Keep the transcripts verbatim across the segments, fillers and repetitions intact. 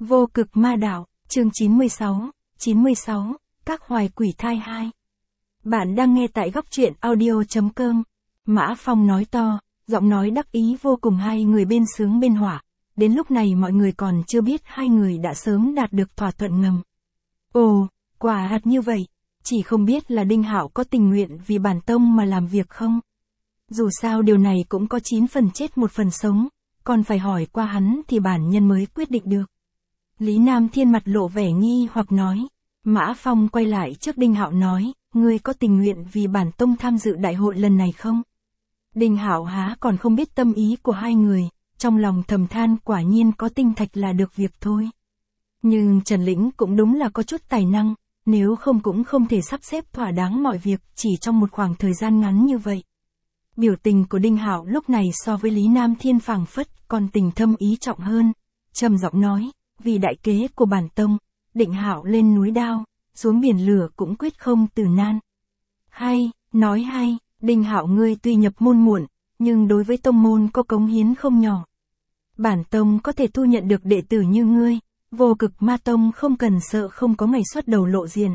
Vô cực ma đạo, chương chín mươi sáu, chín mươi sáu, các hoài quỷ thai hai. Bạn đang nghe tại góc truyện audio.com. Mã Phong nói to, giọng nói đắc ý vô cùng, hai người bên sướng bên hỏa. Đến lúc này mọi người còn chưa biết hai người đã sớm đạt được thỏa thuận ngầm. Ồ, quả hạt như vậy, chỉ không biết là Đinh Hạo có tình nguyện vì bản tông mà làm việc không? Dù sao điều này cũng có chín phần chết một phần sống, còn phải hỏi qua hắn thì bản nhân mới quyết định được. Lý Nam Thiên mặt lộ vẻ nghi hoặc nói. Mã Phong quay lại trước Đinh Hạo nói, ngươi có tình nguyện vì bản tông tham dự đại hội lần này không? Đinh Hạo há còn không biết tâm ý của hai người, trong lòng thầm than quả nhiên có tinh thạch là được việc thôi. Nhưng Trần Lĩnh cũng đúng là có chút tài năng, nếu không cũng không thể sắp xếp thỏa đáng mọi việc chỉ trong một khoảng thời gian ngắn như vậy. Biểu tình của Đinh Hạo lúc này so với Lý Nam Thiên phảng phất còn tình thâm ý trọng hơn, trầm giọng nói, vì đại kế của bản tông, Định Hạo lên núi đao, xuống biển lửa cũng quyết không từ nan. Hay, nói hay, Đinh Hạo ngươi tuy nhập môn muộn, nhưng đối với tông môn có cống hiến không nhỏ. Bản tông có thể thu nhận được đệ tử như ngươi, Vô Cực Ma Tông không cần sợ không có ngày xuất đầu lộ diện.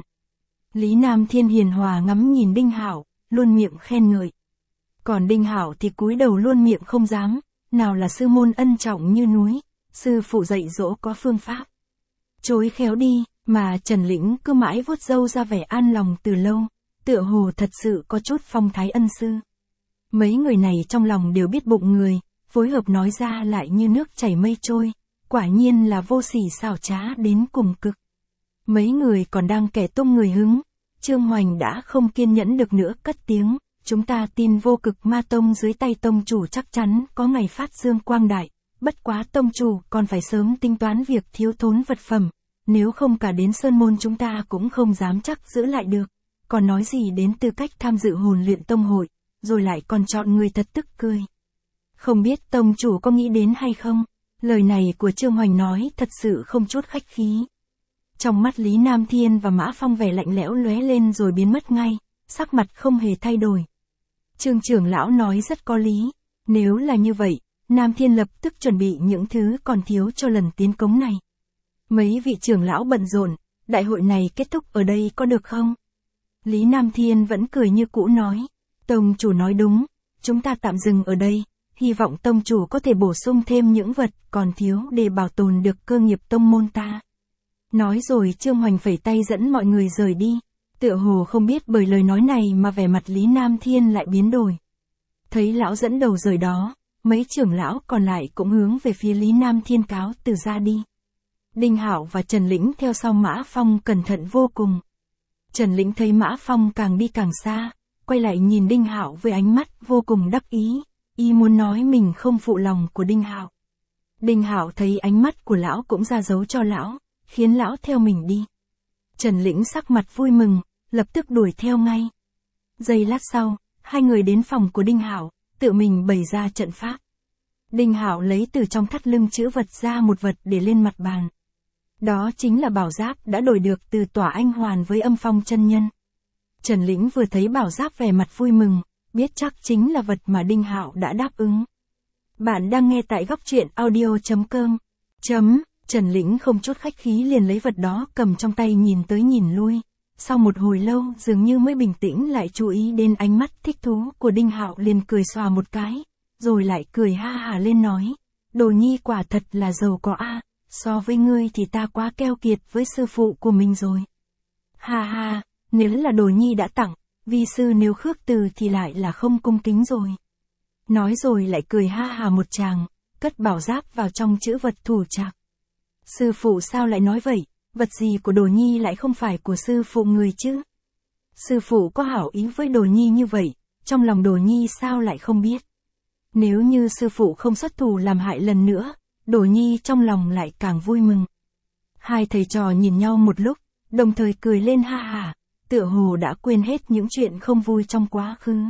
Lý Nam Thiên hiền hòa ngắm nhìn Đinh Hạo, luôn miệng khen ngợi. Còn Đinh Hạo thì cúi đầu luôn miệng không dám, nào là sư môn ân trọng như núi, sư phụ dạy dỗ có phương pháp. Chối khéo đi, mà Trần Lĩnh cứ mãi vuốt râu ra vẻ an lòng từ lâu, tựa hồ thật sự có chút phong thái ân sư. Mấy người này trong lòng đều biết bụng người, phối hợp nói ra lại như nước chảy mây trôi, quả nhiên là vô sỉ xảo trá đến cùng cực. Mấy người còn đang kẻ tung người hứng, Trương Hoành đã không kiên nhẫn được nữa cất tiếng, chúng ta tin Vô Cực Ma Tông dưới tay tông chủ chắc chắn có ngày phát dương quang đại, bất quá tông chủ còn phải sớm tính toán việc thiếu thốn vật phẩm, nếu không cả đến sơn môn chúng ta cũng không dám chắc giữ lại được, còn nói gì đến tư cách tham dự hồn luyện tông hội, rồi lại còn chọn người thật tức cười. Không biết tông chủ có nghĩ đến hay không? Lời này của Trương Hoành nói thật sự không chút khách khí. Trong mắt Lý Nam Thiên và Mã Phong vẻ lạnh lẽo lóe lên rồi biến mất ngay, sắc mặt không hề thay đổi. Trương trưởng lão nói rất có lý, nếu là như vậy, Nam Thiên lập tức chuẩn bị những thứ còn thiếu cho lần tiến cống này. Mấy vị trưởng lão bận rộn, đại hội này kết thúc ở đây có được không? Lý Nam Thiên vẫn cười như cũ nói, tông chủ nói đúng, chúng ta tạm dừng ở đây, hy vọng tông chủ có thể bổ sung thêm những vật còn thiếu để bảo tồn được cơ nghiệp tông môn ta. Nói rồi Trương Hoành phẩy tay dẫn mọi người rời đi, tựa hồ không biết bởi lời nói này mà vẻ mặt Lý Nam Thiên lại biến đổi. Thấy lão dẫn đầu rời đó, mấy trưởng lão còn lại cũng hướng về phía Lý Nam Thiên cáo từ ra đi. Đinh Hạo và Trần Lĩnh theo sau Mã Phong cẩn thận vô cùng. Trần Lĩnh thấy Mã Phong càng đi càng xa, quay lại nhìn Đinh Hạo với ánh mắt vô cùng đắc ý, y muốn nói mình không phụ lòng của Đinh Hạo. Đinh Hạo thấy ánh mắt của lão cũng ra dấu cho lão, khiến lão theo mình đi. Trần Lĩnh sắc mặt vui mừng, lập tức đuổi theo ngay. Giây lát sau, hai người đến phòng của Đinh Hạo, tự mình bày ra trận pháp. Đinh Hạo lấy từ trong thắt lưng chữ vật ra một vật để lên mặt bàn. Đó chính là bảo giáp đã đổi được từ Tỏa Anh Hoàn với Âm Phong chân nhân. Trần Lĩnh vừa thấy bảo giáp vẻ mặt vui mừng, biết chắc chính là vật mà Đinh Hạo đã đáp ứng. Bạn đang nghe tại góc truyện audio.com. Chấm, Trần Lĩnh không chút khách khí liền lấy vật đó cầm trong tay nhìn tới nhìn lui. Sau một hồi lâu dường như mới bình tĩnh lại chú ý đến ánh mắt thích thú của Đinh Hạo liền cười xòa một cái, rồi lại cười ha hả lên nói, Đồ Nhi quả thật là giàu có a, so với ngươi thì ta quá keo kiệt với sư phụ của mình rồi. Ha ha, nếu là Đồ Nhi đã tặng, vi sư nếu khước từ thì lại là không cung kính rồi. Nói rồi lại cười ha hà một tràng, cất bảo giáp vào trong chữ vật thủ trạc. Sư phụ sao lại nói vậy, vật gì của Đồ Nhi lại không phải của sư phụ người chứ? Sư phụ có hảo ý với Đồ Nhi như vậy, trong lòng Đồ Nhi sao lại không biết? Nếu như sư phụ không xuất thủ làm hại lần nữa, Đồ Nhi trong lòng lại càng vui mừng. Hai thầy trò nhìn nhau một lúc, đồng thời cười lên ha hả, tựa hồ đã quên hết những chuyện không vui trong quá khứ.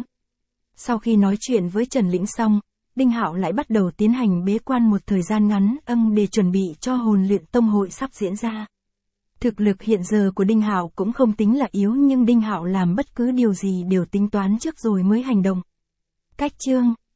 Sau khi nói chuyện với Trần Lĩnh xong, Đinh Hạo lại bắt đầu tiến hành bế quan một thời gian ngắn âng để chuẩn bị cho hồn luyện tông hội sắp diễn ra. Thực lực hiện giờ của Đinh Hạo cũng không tính là yếu nhưng Đinh Hạo làm bất cứ điều gì đều tính toán trước rồi mới hành động. Cách chương